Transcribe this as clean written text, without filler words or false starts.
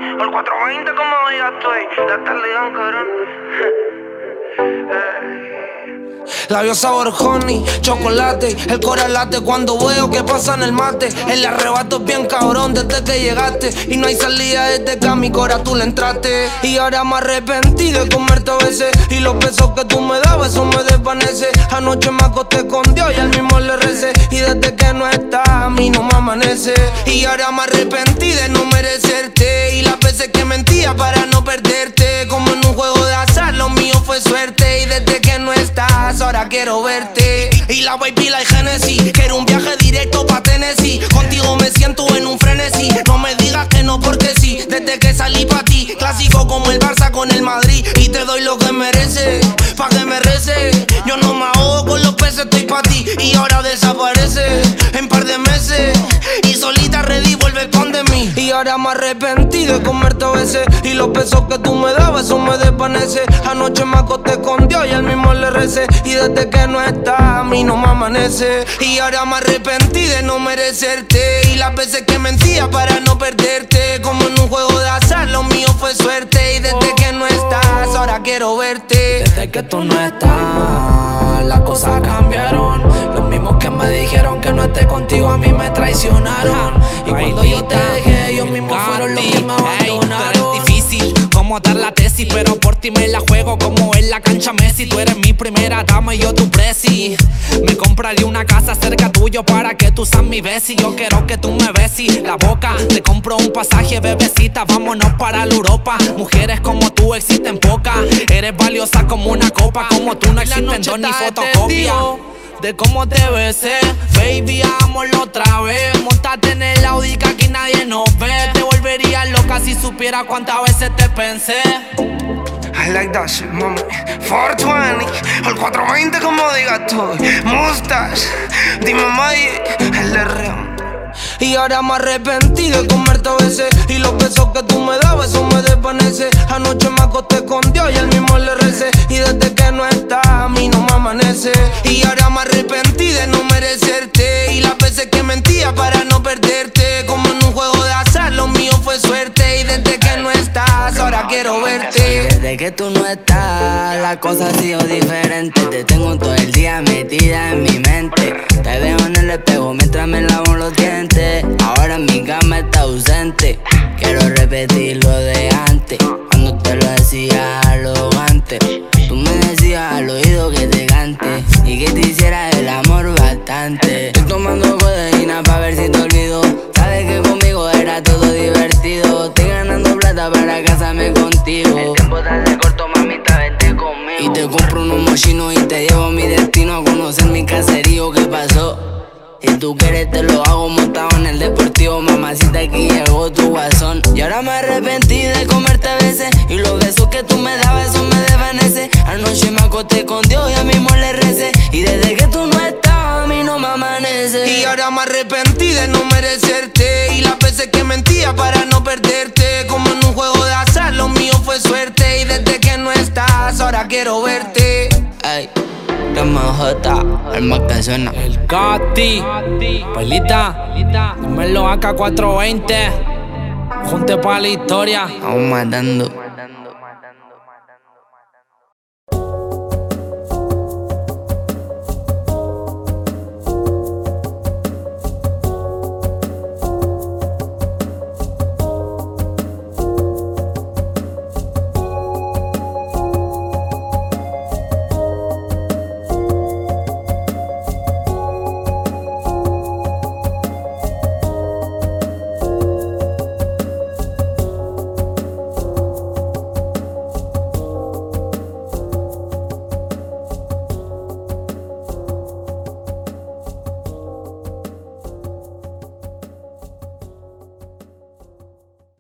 Por 420 como ya estoy. Ya está ligando, cabrón. Labios sabor honey, chocolate, el corazón late cuando veo que pasa en el mate. El arrebato es bien cabrón desde que llegaste y no hay salida desde que a mi cora tú le entraste. Y ahora me arrepentí de comerte a veces y los besos que tú me dabas eso me desvanece. Anoche me acosté con Dios y al mismo le recé y desde que no estás a mí no me amanece. Y ahora me arrepentí de no merecerte y las veces que mentía para no perderte. Como en un juego de azar lo mío fue suerte y desde que no estás ahora quiero verte. Y la baby la Genesis, quiero un viaje directo pa' Tennessee. Contigo me siento en un frenesí. No me digas que no porque sí, desde que salí pa' ti. Clásico como el Barça con el Madrid. Y te doy lo que mereces, pa' que me reces. Yo no me ahogo con los peces, estoy pa' ti. Y ahora desaparece en par de meses. Y solita ready vuelve con de mí. Y ahora me arrepentí de comerte a veces y los besos que tú me dabas eso me desvanece. Anoche me acosté con Dios y al mismo le recé y desde que no estás a mí no me amanece. Y ahora me arrepentí de no merecerte y las veces que mentía para no perderte. Como en un juego de azar lo mío fue suerte y desde que no estás ahora quiero verte. Desde que tú no estás las cosas cambiaron. Los mismos que me dijeron que no esté contigo a mí me traicionaron. Y cuando yo te dejé ellos mismos fueron los que me abandonaron. Es difícil como dar la tesis, pero por ti me la juego como en la cancha Messi. Tú eres mi primera dama y yo tu presi. Me compraría una casa cerca tuyo para que tú seas mi besi. Yo quiero que tú me besis la boca. Te compro un pasaje, bebecita, vámonos para la Europa. Mujeres como tú existen pocas. Eres valiosa como una copa. Como tú no existen dos ni fotocopia. De cómo te besé, baby, hagámoslo otra vez. Montate en el Audi que aquí nadie nos ve. Te volvería loca si supiera cuántas veces te pensé. I like that shit, mami. 420, el 420 como digas tú. Mustache, dime Mike, el de Real. Y ahora me arrepentí de comerte a veces y los besos que tú me dabas eso me desvanece. Anoche me acosté con Dios y al mismo le recé y desde que no estás a mí no me amanece. Y ahora me arrepentí de no merecerte y las veces que mentía para no perderte. Como en un juego de azar lo mío fue suerte y desde que no estás ahora quiero verte. Desde que tú no estás la cosa ha sido diferente. Te tengo todo el día metida en mi mente. Te veo en el espejo mientras me lavo los dientes. Ahora en mi cama está ausente. Quiero repetir lo de antes. Cuando te lo decía arrogante. Tú me decías al oído que te cante y que te hiciera el amor bastante. Estoy tomando codeína pa' ver si te olvido. Sabes que conmigo era todo divertido. Estoy ganando plata para casarme contigo. El tiempo te hace corto, mamita, vente conmigo. Y te compro unos mochinos y te llevo a mi destino a conocer mi caserío. ¿Qué pasó? Si tú quieres te lo hago montado en el deportivo. Mamacita, aquí llegó tu guasón. Y ahora me arrepentí de comerte a veces y los besos que tú me dabas eso me desvanece. Anoche me acosté con Dios y a mismo le recé y desde que tú no estás a mí no me amanece. Y ahora me arrepentí de no merecerte y las veces que mentía para no perderte. Como en un juego de azar lo mío fue suerte y desde que no estás ahora quiero verte. Ay, MJ, el más que suena. El Gatti, Pelita, dímelo AK420. Junte pa' la historia. Vamos matando.